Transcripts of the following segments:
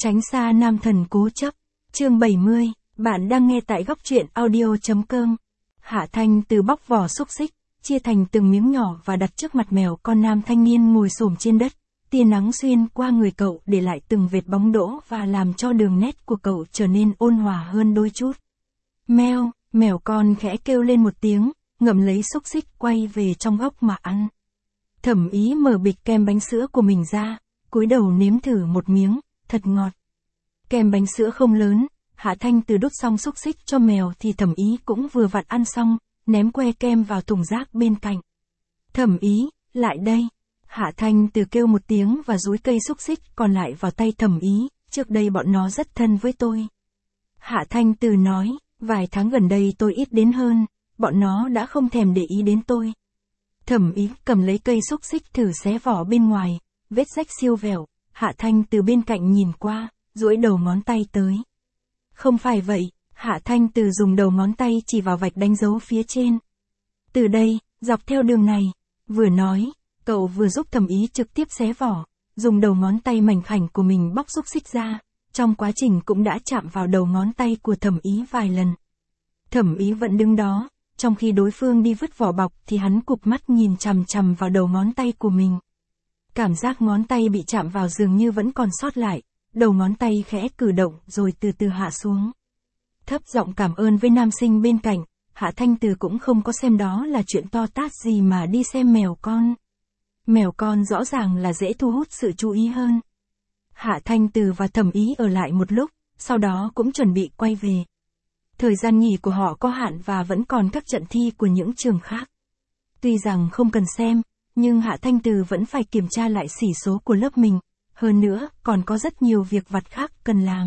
Tránh xa nam thần cố chấp. Chương 70, bạn đang nghe tại góc truyện audio.com. Hạ Thanh Từ bóc vỏ xúc xích, chia thành từng miếng nhỏ và đặt trước mặt mèo con nam thanh niên ngồi xổm trên đất. Tia nắng xuyên qua người cậu để lại từng vệt bóng đỗ và làm cho đường nét của cậu trở nên ôn hòa hơn đôi chút. Meo, mèo con khẽ kêu lên một tiếng, ngậm lấy xúc xích quay về trong góc mà ăn. Thẩm Ý mở bịch kem bánh sữa của mình ra, cúi đầu nếm thử một miếng, thật ngọt. Kem bánh sữa không lớn, Hạ Thanh Từ đút xong xúc xích cho mèo thì Thẩm Ý cũng vừa vặn ăn xong, ném que kem vào thùng rác bên cạnh. Thẩm Ý, lại đây. Hạ Thanh Từ kêu một tiếng và dúi cây xúc xích còn lại vào tay Thẩm Ý, trước đây bọn nó rất thân với tôi. Hạ Thanh Từ nói, vài tháng gần đây tôi ít đến hơn, bọn nó đã không thèm để ý đến tôi. Thẩm Ý cầm lấy cây xúc xích thử xé vỏ bên ngoài, vết rách siêu vẹo. Hạ Thanh Từ bên cạnh nhìn qua, duỗi đầu ngón tay tới. Không phải vậy, Hạ Thanh Từ dùng đầu ngón tay chỉ vào vạch đánh dấu phía trên. Từ đây, dọc theo đường này, vừa nói, cậu vừa giúp Thẩm Ý trực tiếp xé vỏ, dùng đầu ngón tay mảnh khảnh của mình bóc xúc xích ra, trong quá trình cũng đã chạm vào đầu ngón tay của Thẩm Ý vài lần. Thẩm Ý vẫn đứng đó, trong khi đối phương đi vứt vỏ bọc thì hắn cụp mắt nhìn chằm chằm vào đầu ngón tay của mình. Cảm giác ngón tay bị chạm vào dường như vẫn còn sót lại, đầu ngón tay khẽ cử động rồi từ từ hạ xuống. Thấp giọng cảm ơn với nam sinh bên cạnh, Hạ Thanh Từ cũng không có xem đó là chuyện to tát gì mà đi xem mèo con. Mèo con rõ ràng là dễ thu hút sự chú ý hơn. Hạ Thanh Từ và Thẩm Ý ở lại một lúc, sau đó cũng chuẩn bị quay về. Thời gian nghỉ của họ có hạn và vẫn còn các trận thi của những trường khác. Tuy rằng không cần xem, nhưng Hạ Thanh Từ vẫn phải kiểm tra lại xỉ số của lớp mình, hơn nữa còn có rất nhiều việc vặt khác cần làm.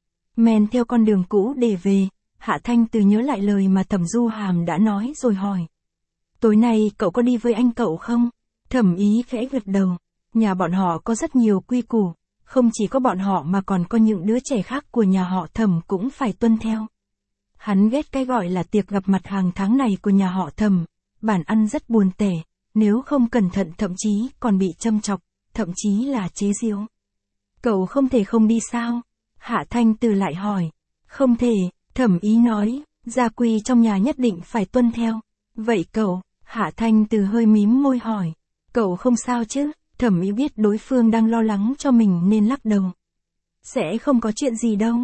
Men theo con đường cũ để về, Hạ Thanh Từ nhớ lại lời mà Thẩm Du Hàm đã nói rồi hỏi. Tối nay cậu có đi với anh cậu không? Thẩm Ý khẽ gật đầu, nhà bọn họ có rất nhiều quy củ, không chỉ có bọn họ mà còn có những đứa trẻ khác của nhà họ Thẩm cũng phải tuân theo. Hắn ghét cái gọi là tiệc gặp mặt hàng tháng này của nhà họ Thẩm, bàn ăn rất buồn tẻ, nếu không cẩn thận thậm chí còn bị châm chọc, thậm chí là chế giễu. Cậu không thể không đi sao? Hạ Thanh Từ lại hỏi. Không thể, Thẩm Ý nói, gia quy trong nhà nhất định phải tuân theo. Vậy cậu? Hạ Thanh Từ hơi mím môi hỏi. Cậu không sao chứ? Thẩm Ý biết đối phương đang lo lắng cho mình nên lắc đầu. Sẽ không có chuyện gì đâu.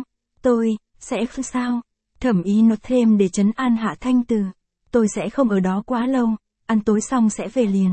Sẽ không sao. Thẩm Ý nói thêm để trấn an Hạ Thanh Từ. Tôi sẽ không ở đó quá lâu, ăn tối xong sẽ về liền.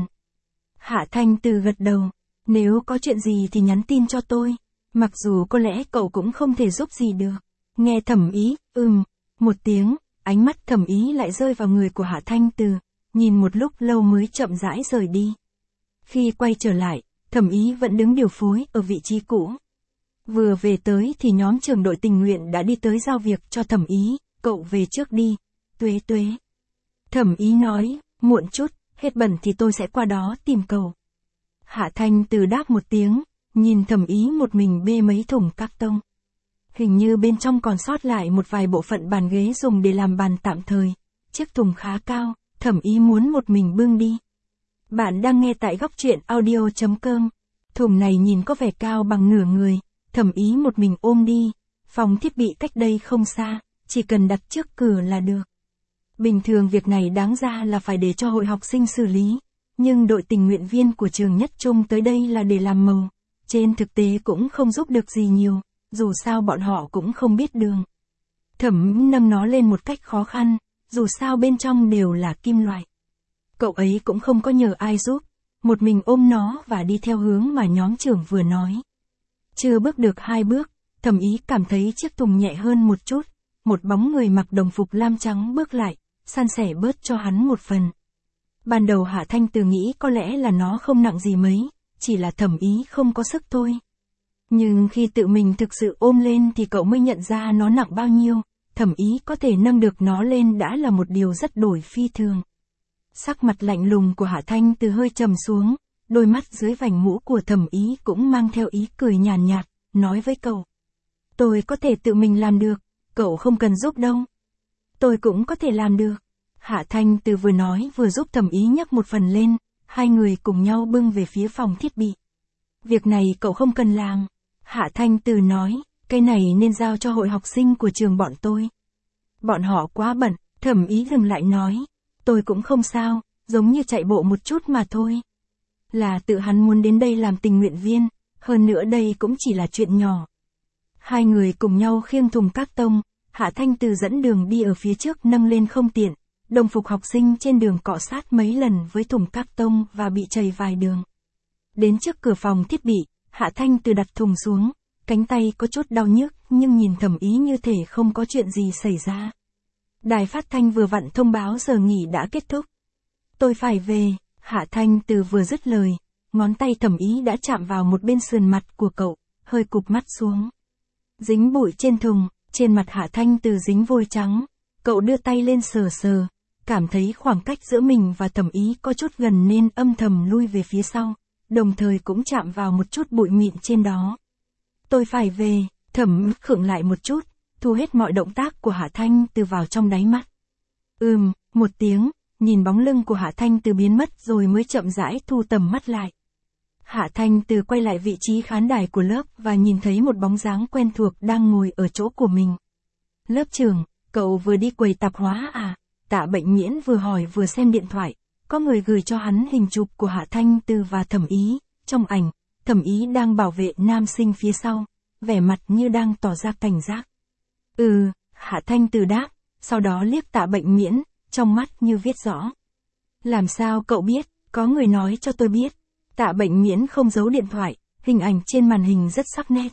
Hạ Thanh Từ gật đầu. Nếu có chuyện gì thì nhắn tin cho tôi. Mặc dù có lẽ cậu cũng không thể giúp gì được. Nghe Thẩm Ý, một tiếng, ánh mắt Thẩm Ý lại rơi vào người của Hạ Thanh Từ, nhìn một lúc lâu mới chậm rãi rời đi. Khi quay trở lại, Thẩm Ý vẫn đứng điều phối ở vị trí cũ. Vừa về tới thì nhóm trưởng đội tình nguyện đã đi tới giao việc cho Thẩm Ý, cậu về trước đi, Tuế. Thẩm Ý nói, muộn chút, hết bận thì tôi sẽ qua đó tìm cậu. Hạ Thanh Từ đáp một tiếng, nhìn Thẩm Ý một mình bê mấy thùng các tông. Hình như bên trong còn sót lại một vài bộ phận bàn ghế dùng để làm bàn tạm thời. Chiếc thùng khá cao, Thẩm Ý muốn một mình bưng đi. Bạn đang nghe tại góc truyện audio.com. Thùng này nhìn có vẻ cao bằng nửa người, Thẩm Ý một mình ôm đi. Phòng thiết bị cách đây không xa, chỉ cần đặt trước cửa là được. Bình thường việc này đáng ra là phải để cho hội học sinh xử lý. Nhưng đội tình nguyện viên của trường Nhất Trung tới đây là để làm màu. Trên thực tế cũng không giúp được gì nhiều, dù sao bọn họ cũng không biết đường. Thẩm nâng nó lên một cách khó khăn, dù sao bên trong đều là kim loại. Cậu ấy cũng không có nhờ ai giúp, một mình ôm nó và đi theo hướng mà nhóm trưởng vừa nói. Chưa bước được 2 bước, Thẩm Ý cảm thấy chiếc thùng nhẹ hơn một chút, một bóng người mặc đồng phục lam trắng bước lại, san sẻ bớt cho hắn một phần. Ban đầu Hạ Thanh Từ nghĩ có lẽ là nó không nặng gì mấy, chỉ là Thẩm Ý không có sức thôi. Nhưng khi tự mình thực sự ôm lên thì cậu mới nhận ra nó nặng bao nhiêu, Thẩm Ý có thể nâng được nó lên đã là một điều rất đổi phi thường. Sắc mặt lạnh lùng của Hạ Thanh Từ hơi trầm xuống, đôi mắt dưới vành mũ của Thẩm Ý cũng mang theo ý cười nhàn nhạt, nói với cậu. Tôi có thể tự mình làm được, cậu không cần giúp đâu. Tôi cũng có thể làm được. Hạ Thanh Từ vừa nói vừa giúp Thẩm Ý nhấc một phần lên, hai người cùng nhau bưng về phía phòng thiết bị. Việc này cậu không cần làm. Hạ Thanh Từ nói, cái này nên giao cho hội học sinh của trường bọn tôi. Bọn họ quá bận, Thẩm Ý dừng lại nói. Tôi cũng không sao, giống như chạy bộ một chút mà thôi. Là tự hắn muốn đến đây làm tình nguyện viên, hơn nữa đây cũng chỉ là chuyện nhỏ. Hai người cùng nhau khiêng thùng các tông, Hạ Thanh Từ dẫn đường đi ở phía trước nâng lên không tiện. Đồng phục học sinh trên đường cọ sát mấy lần với thùng các tông và bị trầy vài đường. Đến trước cửa phòng thiết bị, Hạ Thanh Từ đặt thùng xuống, cánh tay có chút đau nhức nhưng nhìn Thẩm Ý như thể không có chuyện gì xảy ra. Đài phát thanh vừa vặn thông báo giờ nghỉ đã kết thúc. Tôi phải về, Hạ Thanh Từ vừa dứt lời, ngón tay Thẩm Ý đã chạm vào một bên sườn mặt của cậu, hơi cụp mắt xuống. Dính bụi trên thùng, trên mặt Hạ Thanh Từ dính vôi trắng, cậu đưa tay lên sờ sờ, cảm thấy khoảng cách giữa mình và Thẩm Ý có chút gần nên âm thầm lui về phía sau, đồng thời cũng chạm vào một chút bụi mịn trên đó. Tôi phải về, Thẩm khựng lại một chút, thu hết mọi động tác của Hạ Thanh Từ vào trong đáy mắt. Một tiếng, nhìn bóng lưng của Hạ Thanh Từ biến mất rồi mới chậm rãi thu tầm mắt lại. Hạ Thanh Từ quay lại vị trí khán đài của lớp và nhìn thấy một bóng dáng quen thuộc đang ngồi ở chỗ của mình. Lớp trưởng, cậu vừa đi quầy tạp hóa à? Tạ Bệnh Miễn vừa hỏi vừa xem điện thoại, có người gửi cho hắn hình chụp của Hạ Thanh Từ và Thẩm Ý, trong ảnh, Thẩm Ý đang bảo vệ nam sinh phía sau, vẻ mặt như đang tỏ ra cảnh giác. Hạ Thanh Từ đáp, sau đó liếc Tạ Bệnh Miễn, trong mắt như viết rõ. Làm sao cậu biết, có người nói cho tôi biết. Tạ Bệnh Miễn không giấu điện thoại, hình ảnh trên màn hình rất sắc nét.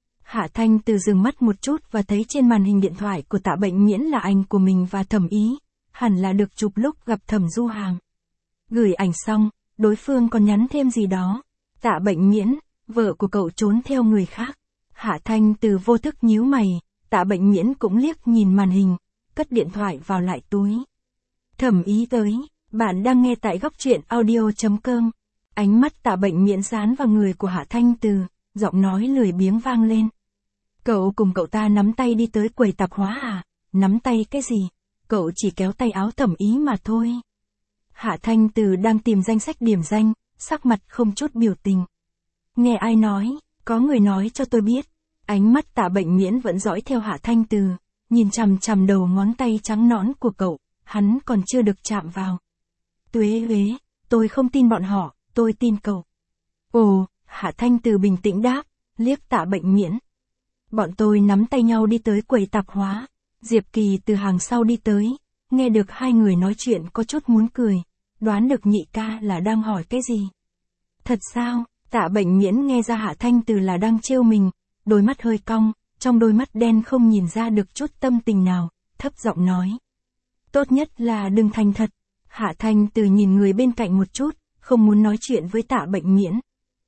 Hạ Thanh Từ dừng mắt một chút và thấy trên màn hình điện thoại của Tạ Bệnh Miễn là ảnh của mình và Thẩm Ý, hẳn là được chụp lúc gặp Thẩm Du Hàm. Gửi ảnh xong, đối phương còn nhắn thêm gì đó. Tạ Bệnh Miễn, vợ của cậu trốn theo người khác. Hạ Thanh Từ vô thức nhíu mày, Tạ Bệnh Miễn cũng liếc nhìn màn hình, cất điện thoại vào lại túi. Thẩm Ý tới, bạn đang nghe tại góc truyện audio.com. Ánh mắt Tạ Bệnh Miễn dán vào người của Hạ Thanh Từ, giọng nói lười biếng vang lên. Cậu cùng cậu ta nắm tay đi tới quầy tạp hóa à? Nắm tay cái gì? Cậu chỉ kéo tay áo Thẩm Ý mà thôi. Hạ Thanh Từ đang tìm danh sách điểm danh, sắc mặt không chút biểu tình. Nghe ai nói, có người nói cho tôi biết. Ánh mắt Tạ Bệnh Miễn vẫn dõi theo Hạ Thanh Từ, nhìn chằm chằm đầu ngón tay trắng nõn của cậu, hắn còn chưa được chạm vào. Tuế uế, tôi không tin bọn họ, tôi tin cậu. Ồ, Hạ Thanh Từ bình tĩnh đáp, liếc Tạ Bệnh Miễn. Bọn tôi nắm tay nhau đi tới quầy tạp hóa, Diệp Kỳ từ hàng sau đi tới, nghe được hai người nói chuyện có chút muốn cười, đoán được nhị ca là đang hỏi cái gì. Thật sao? Tạ Bệnh Miễn nghe ra Hạ Thanh Từ là đang trêu mình, đôi mắt hơi cong, trong đôi mắt đen không nhìn ra được chút tâm tình nào, thấp giọng nói. Tốt nhất là đừng thành thật. Hạ Thanh Từ nhìn người bên cạnh một chút, không muốn nói chuyện với Tạ Bệnh Miễn.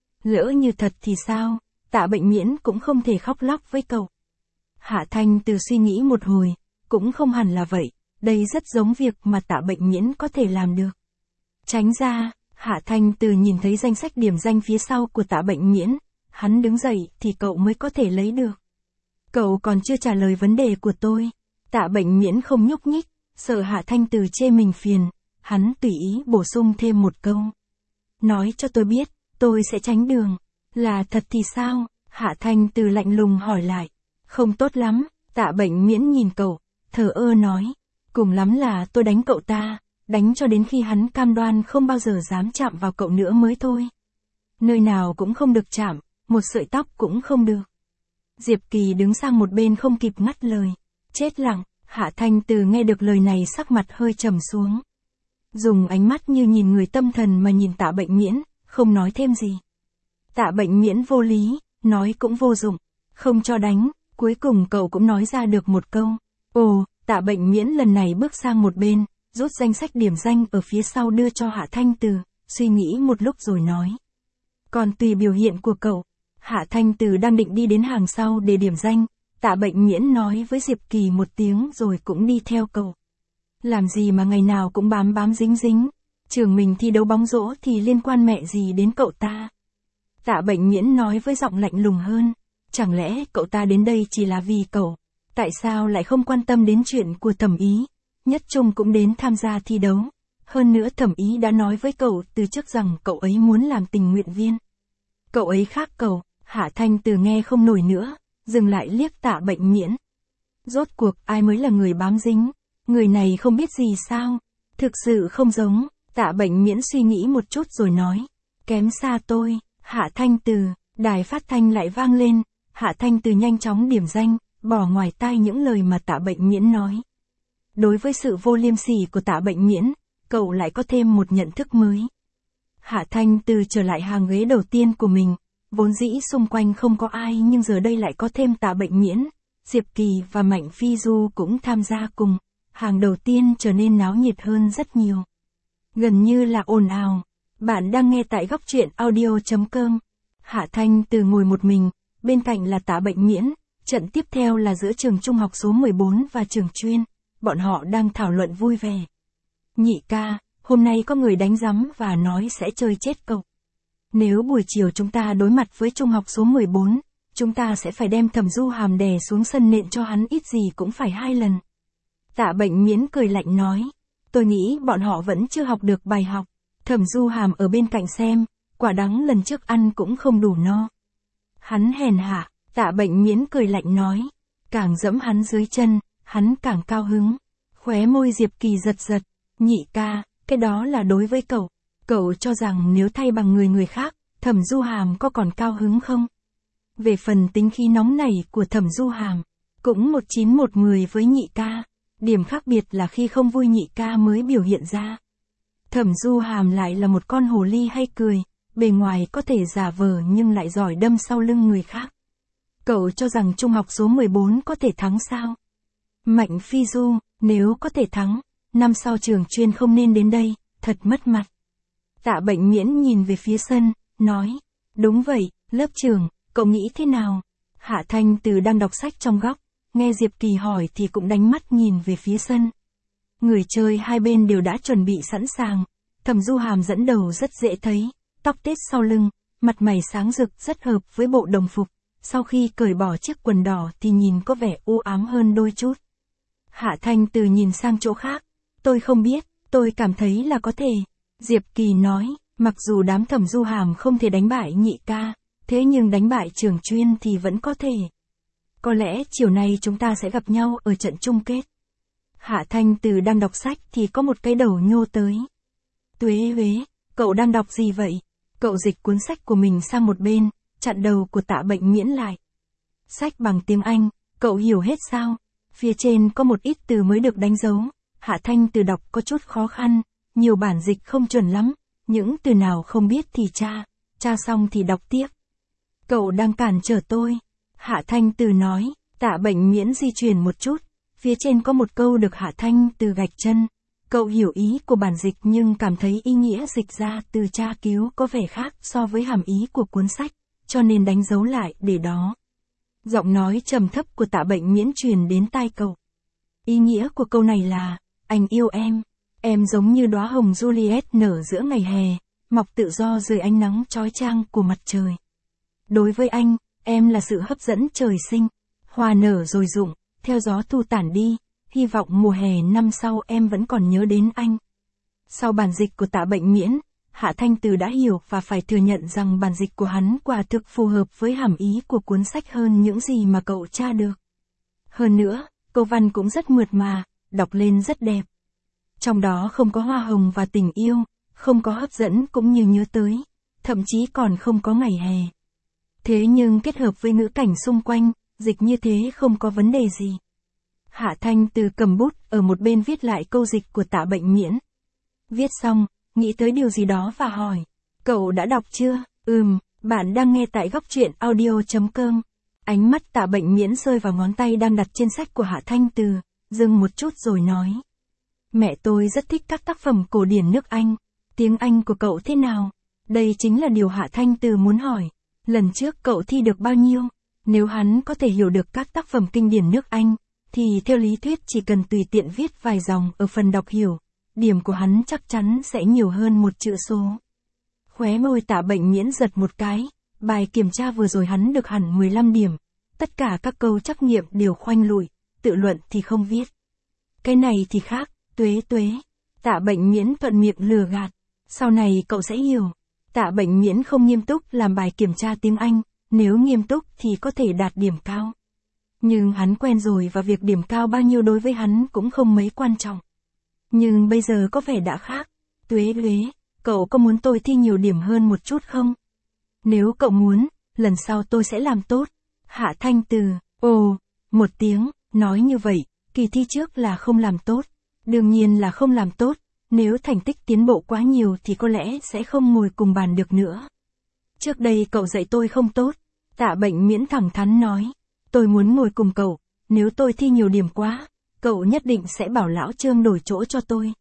Lỡ như thật thì sao? Tạ Bệnh Miễn cũng không thể khóc lóc với cậu. Hạ Thanh Từ suy nghĩ một hồi, cũng không hẳn là vậy, đây rất giống việc mà Tạ Bệnh Miễn có thể làm được. Tránh ra, Hạ Thanh Từ nhìn thấy danh sách điểm danh phía sau của Tạ Bệnh Miễn, hắn đứng dậy thì cậu mới có thể lấy được. Cậu còn chưa trả lời vấn đề của tôi. Tạ Bệnh Miễn không nhúc nhích, sợ Hạ Thanh Từ chê mình phiền, hắn tùy ý bổ sung thêm một câu. Nói cho tôi biết, tôi sẽ tránh đường. Là thật thì sao? Hạ Thanh Từ lạnh lùng hỏi lại. Không tốt lắm, Tạ Bệnh Miễn nhìn cậu, thờ ơ nói. Cùng lắm là tôi đánh cậu ta, đánh cho đến khi hắn cam đoan không bao giờ dám chạm vào cậu nữa mới thôi. Nơi nào cũng không được chạm, một sợi tóc cũng không được. Diệp Kỳ đứng sang một bên không kịp ngắt lời. Chết lặng, Hạ Thanh Từ nghe được lời này sắc mặt hơi trầm xuống. Dùng ánh mắt như nhìn người tâm thần mà nhìn Tạ Bệnh Miễn, không nói thêm gì. Tạ Bệnh Miễn vô lý, nói cũng vô dụng, không cho đánh, cuối cùng cậu cũng nói ra được một câu. Ồ, Tạ Bệnh Miễn lần này bước sang một bên, rút danh sách điểm danh ở phía sau đưa cho Hạ Thanh Từ, suy nghĩ một lúc rồi nói. Còn tùy biểu hiện của cậu. Hạ Thanh Từ đang định đi đến hàng sau để điểm danh, Tạ Bệnh Miễn nói với Diệp Kỳ một tiếng rồi cũng đi theo cậu. Làm gì mà ngày nào cũng bám bám dính dính, trường mình thi đấu bóng rổ thì liên quan mẹ gì đến cậu ta. Tạ Bệnh Miễn nói với giọng lạnh lùng hơn, chẳng lẽ cậu ta đến đây chỉ là vì cậu, tại sao lại không quan tâm đến chuyện của Thẩm Ý, Nhất Trung cũng đến tham gia thi đấu, hơn nữa Thẩm Ý đã nói với cậu từ trước rằng cậu ấy muốn làm tình nguyện viên. Cậu ấy khác cậu. Hạ Thanh Từ nghe không nổi nữa, dừng lại liếc Tạ Bệnh Miễn. Rốt cuộc ai mới là người bám dính, người này không biết gì sao, thực sự không giống, Tạ Bệnh Miễn suy nghĩ một chút rồi nói, kém xa tôi, Hạ Thanh Từ, đài phát thanh lại vang lên, Hạ Thanh Từ nhanh chóng điểm danh, bỏ ngoài tai những lời mà Tạ Bệnh Miễn nói. Đối với sự vô liêm sỉ của Tạ Bệnh Miễn, cậu lại có thêm một nhận thức mới. Hạ Thanh Từ trở lại hàng ghế đầu tiên của mình, vốn dĩ xung quanh không có ai nhưng giờ đây lại có thêm Tạ Bệnh Miễn, Diệp Kỳ và Mạnh Phi Du cũng tham gia cùng, hàng đầu tiên trở nên náo nhiệt hơn rất nhiều. Gần như là ồn ào. Bạn đang nghe tại góc truyện audio.com. Hạ Thanh Từ ngồi một mình, bên cạnh là Tạ Bệnh Miễn, trận tiếp theo là giữa trường trung học số 14 và trường chuyên, bọn họ đang thảo luận vui vẻ. Nhị ca, hôm nay có người đánh rắm và nói sẽ chơi chết cậu. Nếu buổi chiều chúng ta đối mặt với trung học số 14, chúng ta sẽ phải đem Thẩm Du Hàm đè xuống sân nện cho hắn ít gì cũng phải 2 lần. Tạ Bệnh Miễn cười lạnh nói, tôi nghĩ bọn họ vẫn chưa học được bài học. Thẩm Du Hàm ở bên cạnh xem, quả đắng lần trước ăn cũng không đủ no. Hắn hèn hạ, Tạ Bệnh Miễn cười lạnh nói, càng dẫm hắn dưới chân, hắn càng cao hứng. Khóe môi Diệp Kỳ giật giật, nhị ca, cái đó là đối với cậu. Cậu cho rằng nếu thay bằng người khác, Thẩm Du Hàm có còn cao hứng không? Về phần tính khí nóng nảy của Thẩm Du Hàm, cũng 191 với nhị ca. Điểm khác biệt là khi không vui nhị ca mới biểu hiện ra. Thẩm Du Hàm lại là một con hồ ly hay cười, bề ngoài có thể giả vờ nhưng lại giỏi đâm sau lưng người khác. Cậu cho rằng trung học số 14 có thể thắng sao? Mạnh Phi Du, nếu có thể thắng, năm sau trường chuyên không nên đến đây, thật mất mặt. Tạ Bệnh Miễn nhìn về phía sân, nói, đúng vậy, lớp trưởng, cậu nghĩ thế nào? Hạ Thanh Từ đang đọc sách trong góc, nghe Diệp Kỳ hỏi thì cũng đánh mắt nhìn về phía sân. Người chơi hai bên đều đã chuẩn bị sẵn sàng, Thẩm Du Hàm dẫn đầu rất dễ thấy, tóc tết sau lưng, mặt mày sáng rực rất hợp với bộ đồng phục, sau khi cởi bỏ chiếc quần đỏ thì nhìn có vẻ u ám hơn đôi chút. Hạ Thanh Từ nhìn sang chỗ khác, tôi không biết, tôi cảm thấy là có thể. Diệp Kỳ nói, mặc dù đám Thẩm Du Hàm không thể đánh bại nhị ca, thế nhưng đánh bại trường chuyên thì vẫn có thể. Có lẽ chiều nay chúng ta sẽ gặp nhau ở trận chung kết. Hạ Thanh Từ đang đọc sách thì có một cái đầu nhô tới. Tuế Huế, cậu đang đọc gì vậy? Cậu dịch cuốn sách của mình sang một bên, chặn đầu của Tạ Bệnh Miễn lại. Sách bằng tiếng Anh, cậu hiểu hết sao? Phía trên có một ít từ mới được đánh dấu. Hạ Thanh Từ đọc có chút khó khăn, nhiều bản dịch không chuẩn lắm, những từ nào không biết thì tra xong thì đọc tiếp. Cậu đang cản trở tôi. Hạ Thanh Từ nói, Tạ Bệnh Miễn di chuyển một chút, phía trên có một câu được Hạ Thanh Từ gạch chân. Cậu hiểu ý của bản dịch nhưng cảm thấy ý nghĩa dịch ra từ tra cứu có vẻ khác so với hàm ý của cuốn sách, cho nên đánh dấu lại để đó. Giọng nói trầm thấp của Tạ Bệnh Miễn truyền đến tai cậu. Ý nghĩa của câu này là, anh yêu em giống như đóa hồng Juliet nở giữa ngày hè, mọc tự do dưới ánh nắng chói chang của mặt trời. Đối với anh, em là sự hấp dẫn trời sinh, hoa nở rồi rụng, theo gió thu tản đi, hy vọng mùa hè năm sau em vẫn còn nhớ đến anh. Sau bản dịch của Tạ Bệnh Miễn, Hạ Thanh Từ đã hiểu và phải thừa nhận rằng bản dịch của hắn quả thực phù hợp với hàm ý của cuốn sách hơn những gì mà cậu tra được. Hơn nữa, câu văn cũng rất mượt mà, đọc lên rất đẹp. Trong đó không có hoa hồng và tình yêu, không có hấp dẫn cũng như nhớ tới, thậm chí còn không có ngày hè. Thế nhưng kết hợp với ngữ cảnh xung quanh, dịch như thế không có vấn đề gì. Hạ Thanh Từ cầm bút ở một bên viết lại câu dịch của Tạ Bệnh Miễn. Viết xong, nghĩ tới điều gì đó và hỏi, cậu đã đọc chưa? Bạn đang nghe tại góc truyện audio.com. Ánh mắt Tạ Bệnh Miễn rơi vào ngón tay đang đặt trên sách của Hạ Thanh Từ, dừng một chút rồi nói. Mẹ tôi rất thích các tác phẩm cổ điển nước Anh. Tiếng Anh của cậu thế nào? Đây chính là điều Hạ Thanh Từ muốn hỏi. Lần trước cậu thi được bao nhiêu? Nếu hắn có thể hiểu được các tác phẩm kinh điển nước Anh, thì theo lý thuyết chỉ cần tùy tiện viết vài dòng ở phần đọc hiểu, điểm của hắn chắc chắn sẽ nhiều hơn một chữ số. Khóe môi Tạ Bệnh Miễn giật một cái, bài kiểm tra vừa rồi hắn được hẳn 15 điểm, tất cả các câu trắc nghiệm đều khoanh lùi, tự luận thì không viết. Cái này thì khác, Tuế. Tạ Bệnh Miễn thuận miệng lừa gạt, sau này cậu sẽ hiểu. Tạ Bệnh Miễn không nghiêm túc làm bài kiểm tra tiếng Anh, nếu nghiêm túc thì có thể đạt điểm cao. Nhưng hắn quen rồi và việc điểm cao bao nhiêu đối với hắn cũng không mấy quan trọng. Nhưng bây giờ có vẻ đã khác. Tuế, cậu có muốn tôi thi nhiều điểm hơn một chút không? Nếu cậu muốn, lần sau tôi sẽ làm tốt. Hạ Thanh Từ, một tiếng, nói như vậy, kỳ thi trước là không làm tốt. Đương nhiên là không làm tốt, nếu thành tích tiến bộ quá nhiều thì có lẽ sẽ không ngồi cùng bàn được nữa. Trước đây cậu dạy tôi không tốt. Tạ Bệnh Miễn thẳng thắn nói. Tôi muốn ngồi cùng cậu, nếu tôi thi nhiều điểm quá, cậu nhất định sẽ bảo lão Trương đổi chỗ cho tôi.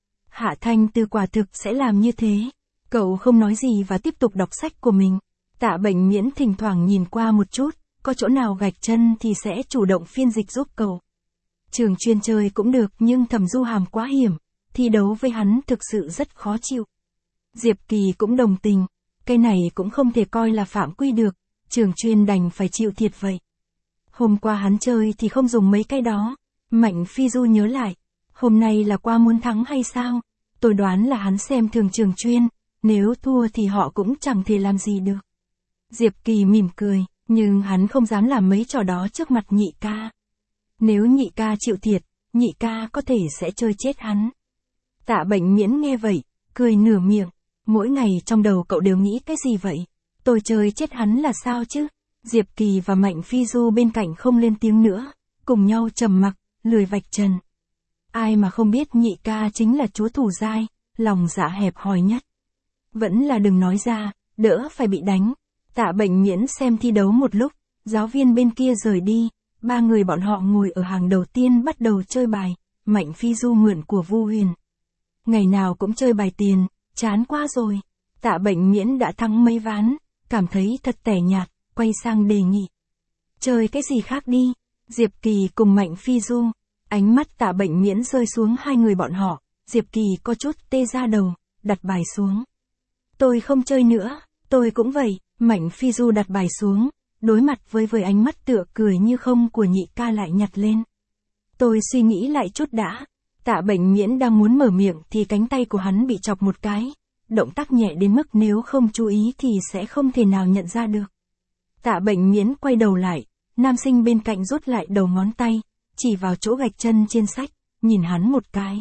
Hạ Thanh Từ quả thực sẽ làm như thế. Cậu không nói gì và tiếp tục đọc sách của mình. Tạ Bệnh Miễn thỉnh thoảng nhìn qua một chút, có chỗ nào gạch chân thì sẽ chủ động phiên dịch giúp cậu. Trường chuyên chơi cũng được nhưng Thẩm Du Hàm quá hiểm, thi đấu với hắn thực sự rất khó chịu. Diệp Kỳ cũng đồng tình, cái này cũng không thể coi là phạm quy được, trường chuyên đành phải chịu thiệt vậy. Hôm qua hắn chơi thì không dùng mấy cái đó. Mạnh Phi Du nhớ lại, hôm nay là qua muốn thắng hay sao? Tôi đoán là hắn xem thường trường chuyên, nếu thua thì họ cũng chẳng thể làm gì được. Diệp Kỳ mỉm cười, nhưng hắn không dám làm mấy trò đó trước mặt nhị ca. Nếu nhị ca chịu thiệt, nhị ca có thể sẽ chơi chết hắn. Tạ Bệnh Miễn nghe vậy, cười nửa miệng, mỗi ngày trong đầu cậu đều nghĩ cái gì vậy? Tôi chơi chết hắn là sao chứ? Diệp Kỳ và Mạnh Phi Du bên cạnh không lên tiếng nữa, cùng nhau trầm mặc, lười vạch trần. Ai mà không biết nhị ca chính là chúa thủ dai, lòng dạ hẹp hòi nhất. Vẫn là đừng nói ra, đỡ phải bị đánh. Tạ Bệnh Miễn xem thi đấu một lúc, giáo viên bên kia rời đi, ba người bọn họ ngồi ở hàng đầu tiên bắt đầu chơi bài, Mạnh Phi Du mượn của Vu Huyền. Ngày nào cũng chơi bài tiền, chán quá rồi. Tạ Bệnh Miễn đã thắng mấy ván, cảm thấy thật tẻ nhạt, quay sang đề nghị. Chơi cái gì khác đi. Diệp Kỳ cùng Mạnh Phi Du. Ánh mắt Tạ Bệnh Miễn rơi xuống hai người bọn họ, Diệp Kỳ có chút tê ra đầu, đặt bài xuống. Tôi không chơi nữa, tôi cũng vậy. Mạnh Phi Du đặt bài xuống, đối mặt với ánh mắt tựa cười như không của nhị ca lại nhặt lên. Tôi suy nghĩ lại chút đã. Tạ Bệnh Miễn đang muốn mở miệng thì cánh tay của hắn bị chọc một cái. Động tác nhẹ đến mức nếu không chú ý thì sẽ không thể nào nhận ra được. Tạ Bệnh Miễn quay đầu lại, nam sinh bên cạnh rút lại đầu ngón tay, chỉ vào chỗ gạch chân trên sách, nhìn hắn một cái.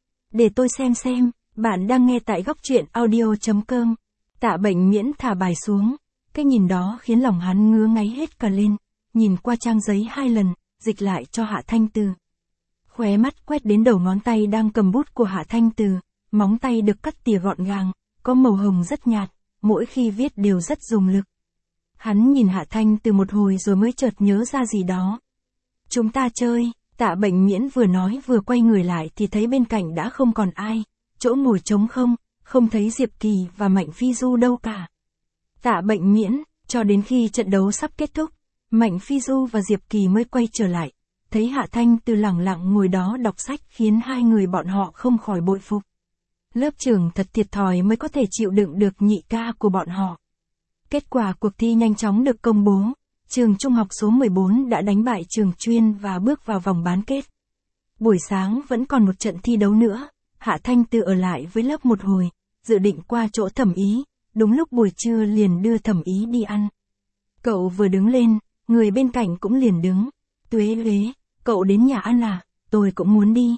Để tôi xem, bạn đang nghe tại góc truyện audio.com. Tạ Bệnh Miễn thả bài xuống, cái nhìn đó khiến lòng hắn ngứa ngáy hết cả lên, nhìn qua trang giấy 2 lần, dịch lại cho Hạ Thanh Từ. Khóe mắt quét đến đầu ngón tay đang cầm bút của Hạ Thanh Từ, móng tay được cắt tỉa gọn gàng, có màu hồng rất nhạt, mỗi khi viết đều rất dùng lực. Hắn nhìn Hạ Thanh Từ một hồi rồi mới chợt nhớ ra gì đó. Chúng ta chơi. Tạ Bệnh Miễn vừa nói vừa quay người lại thì thấy bên cạnh đã không còn ai, chỗ ngồi trống không, không thấy Diệp Kỳ và Mạnh Phi Du đâu cả. Tạ Bệnh Miễn, cho đến khi trận đấu sắp kết thúc, Mạnh Phi Du và Diệp Kỳ mới quay trở lại, thấy Hạ Thanh Từ lẳng lặng ngồi đó đọc sách khiến hai người bọn họ không khỏi bội phục. Lớp trưởng thật thiệt thòi mới có thể chịu đựng được nhị ca của bọn họ. Kết quả cuộc thi nhanh chóng được công bố. Trường trung học số 14 đã đánh bại trường chuyên và bước vào vòng bán kết. Buổi sáng vẫn còn một trận thi đấu nữa, Hạ Thanh Từ ở lại với lớp một hồi, dự định qua chỗ Thẩm Ý, đúng lúc buổi trưa liền đưa Thẩm Ý đi ăn. Cậu vừa đứng lên, người bên cạnh cũng liền đứng. Tuế, cậu đến nhà ăn à? Tôi cũng muốn đi.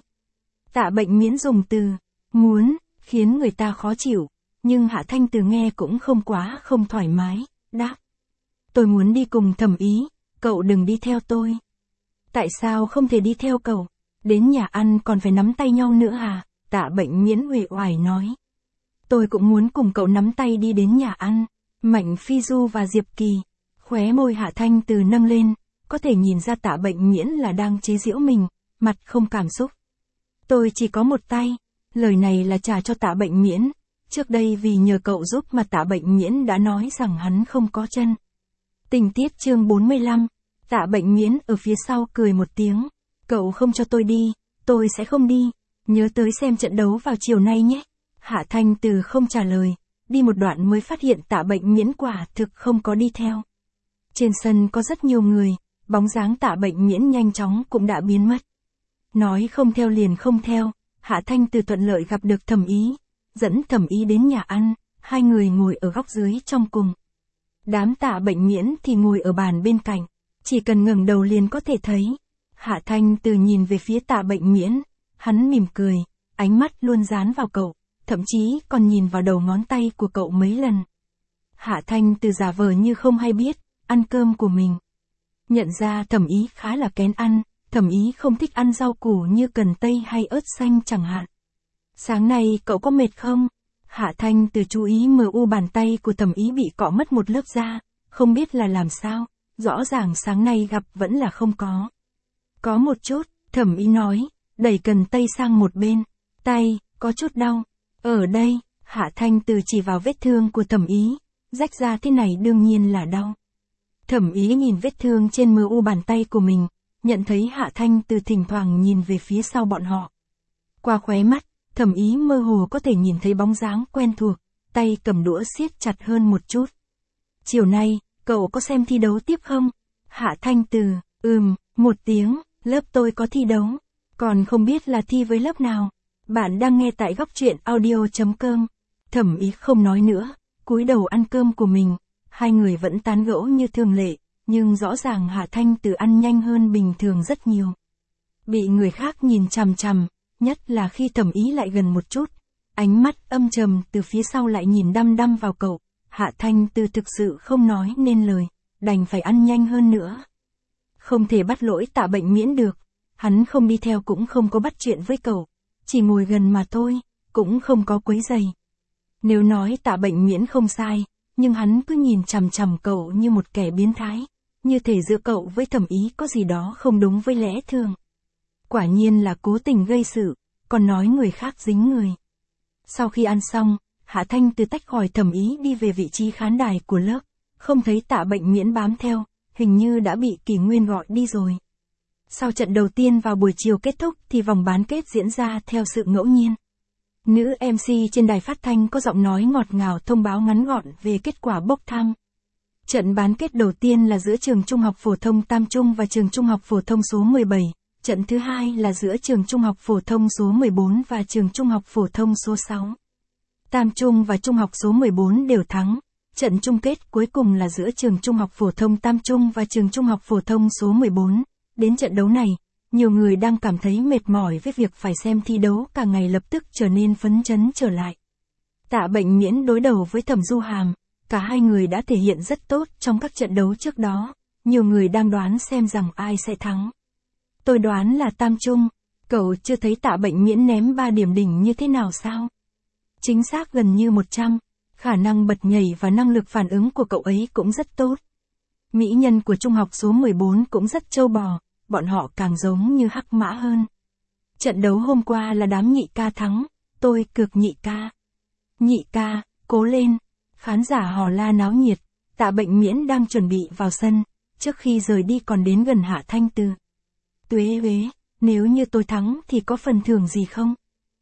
Tạ Bệnh Miễn dùng từ muốn khiến người ta khó chịu, nhưng Hạ Thanh Từ nghe cũng không thoải mái, đáp. Tôi muốn đi cùng Thẩm Ý, cậu đừng đi theo tôi. Tại sao không thể đi theo cậu? Đến nhà ăn còn phải nắm tay nhau nữa à? Tạ Bệnh Miễn uể oải nói. Tôi cũng muốn cùng cậu nắm tay đi đến nhà ăn. Mạnh Phi Du và Diệp Kỳ. Khóe môi Hạ Thanh Từ nâng lên, có thể nhìn ra Tạ Bệnh Miễn là đang chế giễu mình, mặt không cảm xúc. Tôi chỉ có một tay. Lời này là trả cho Tạ Bệnh Miễn. Trước đây vì nhờ cậu giúp mà Tạ Bệnh Miễn đã nói rằng hắn không có chân. Tình tiết chương 45, Tạ Bệnh Miễn ở phía sau cười một tiếng. Cậu không cho tôi đi, tôi sẽ không đi. Nhớ tới xem trận đấu vào chiều nay nhé. Hạ Thanh Từ không trả lời, đi một đoạn mới phát hiện Tạ Bệnh Miễn quả thực không có đi theo. Trên sân có rất nhiều người, bóng dáng Tạ Bệnh Miễn nhanh chóng cũng đã biến mất. Nói không theo liền không theo, Hạ Thanh Từ thuận lợi gặp được Thẩm Ý, dẫn Thẩm Ý đến nhà ăn, hai người ngồi ở góc dưới trong cùng. Đám Tạ Bệnh Miễn thì ngồi ở bàn bên cạnh, Chỉ cần ngẩng đầu liền có thể thấy. Hạ Thanh Từ nhìn về phía Tạ Bệnh Miễn, hắn mỉm cười, ánh mắt luôn dán vào cậu, thậm chí còn nhìn vào đầu ngón tay của cậu mấy lần. Hạ Thanh Từ giả vờ như không hay biết, ăn cơm của mình. Nhận ra Thẩm Ý khá là kén ăn, Thẩm Ý không thích ăn rau củ như cần tây hay ớt xanh chẳng hạn. Sáng nay cậu có mệt không? Hạ Thanh Từ chú ý mu bàn tay của Thẩm Ý bị cọ mất một lớp da, không biết là làm sao, rõ ràng sáng nay gặp vẫn là không có. Có một chút, Thẩm Ý nói, đẩy cần tây sang một bên, tay, có chút đau. Ở đây, Hạ Thanh Từ chỉ vào vết thương của Thẩm Ý, rách ra thế này đương nhiên là đau. Thẩm Ý nhìn vết thương trên mu bàn tay của mình, nhận thấy Hạ Thanh Từ thỉnh thoảng nhìn về phía sau bọn họ. Qua khóe mắt, Thẩm Ý mơ hồ có thể nhìn thấy bóng dáng quen thuộc, tay cầm đũa siết chặt hơn một chút. Chiều nay, cậu có xem thi đấu tiếp không? Hạ Thanh Từ, một tiếng, lớp tôi có thi đấu, còn không biết là thi với lớp nào. Bạn đang nghe tại góc truyện audio.com. Thẩm Ý không nói nữa, cúi đầu ăn cơm của mình, hai người vẫn tán gẫu như thường lệ, nhưng rõ ràng Hạ Thanh Từ ăn nhanh hơn bình thường rất nhiều. Bị người khác nhìn chằm chằm, nhất là khi Thẩm Ý lại gần một chút, ánh mắt âm trầm từ phía sau lại nhìn đăm đăm vào cậu, Hạ Thanh Từ thực sự không nói nên lời, đành phải ăn nhanh hơn nữa. Không thể bắt lỗi Tạ Bệnh Miễn được, hắn không đi theo cũng không có bắt chuyện với cậu, chỉ ngồi gần mà thôi, cũng không có quấy rầy. Nếu nói Tạ Bệnh Miễn không sai, nhưng hắn cứ nhìn chằm chằm cậu như một kẻ biến thái, như thể giữa cậu với Thẩm Ý có gì đó không đúng với lẽ thường. Quả nhiên là cố tình gây sự, còn nói người khác dính người. Sau khi ăn xong, Hạ Thanh Từ tách khỏi Thẩm Ý đi về vị trí khán đài của lớp, không thấy Tạ Bệnh Miễn bám theo, hình như đã bị Kỷ Nguyên gọi đi rồi. Sau trận đầu tiên vào buổi chiều kết thúc thì vòng bán kết diễn ra theo sự ngẫu nhiên. Nữ MC trên đài phát thanh có giọng nói ngọt ngào thông báo ngắn gọn về kết quả bốc thăm. Trận bán kết đầu tiên là giữa trường Trung học phổ thông Tam Trung và trường Trung học phổ thông số 17, trận thứ hai là giữa trường Trung học phổ thông số 14 và trường Trung học phổ thông số 6. Tam Trung và Trung học số 14 đều thắng. Trận chung kết cuối cùng là giữa trường Trung học phổ thông Tam Trung và trường Trung học phổ thông số 14. Đến trận đấu này, nhiều người đang cảm thấy mệt mỏi với việc phải xem thi đấu cả ngày lập tức trở nên phấn chấn trở lại. Tạ Bệnh Miễn đối đầu với Thẩm Du Hàm, cả hai người đã thể hiện rất tốt trong các trận đấu trước đó, nhiều người đang đoán xem rằng ai sẽ thắng. Tôi đoán là Tam Trung, cậu chưa thấy Tạ Bệnh Miễn ném 3 điểm đỉnh như thế nào sao? Chính xác gần như 100, khả năng bật nhảy và năng lực phản ứng của cậu ấy cũng rất tốt. Mỹ nhân của Trung học số 14 cũng rất trâu bò, bọn họ càng giống như hắc mã hơn. Trận đấu hôm qua là đám nhị ca thắng, tôi cược nhị ca. Nhị ca, cố lên, khán giả hò la náo nhiệt, Tạ Bệnh Miễn đang chuẩn bị vào sân, trước khi rời đi còn đến gần Hạ Thanh Từ. Tuế uế, nếu như tôi thắng thì có phần thưởng gì không?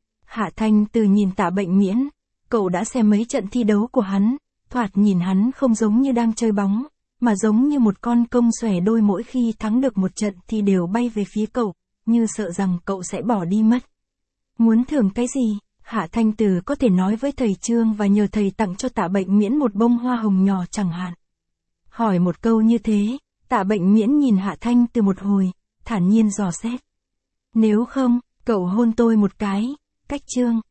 Hạ Thanh Từ nhìn Tạ Bệnh Miễn, cậu đã xem mấy trận thi đấu của hắn, thoạt nhìn hắn không giống như đang chơi bóng, mà giống như một con công xòe đôi mỗi khi thắng được một trận thì đều bay về phía cậu, như sợ rằng cậu sẽ bỏ đi mất. Muốn thưởng cái gì? Hạ Thanh Từ có thể nói với thầy Trương và nhờ thầy tặng cho Tạ Bệnh Miễn một bông hoa hồng nhỏ chẳng hạn. Hỏi một câu như thế, Tạ Bệnh Miễn nhìn Hạ Thanh Từ một hồi, thản nhiên dò xét. Nếu không, cậu hôn tôi một cái, cách Trương.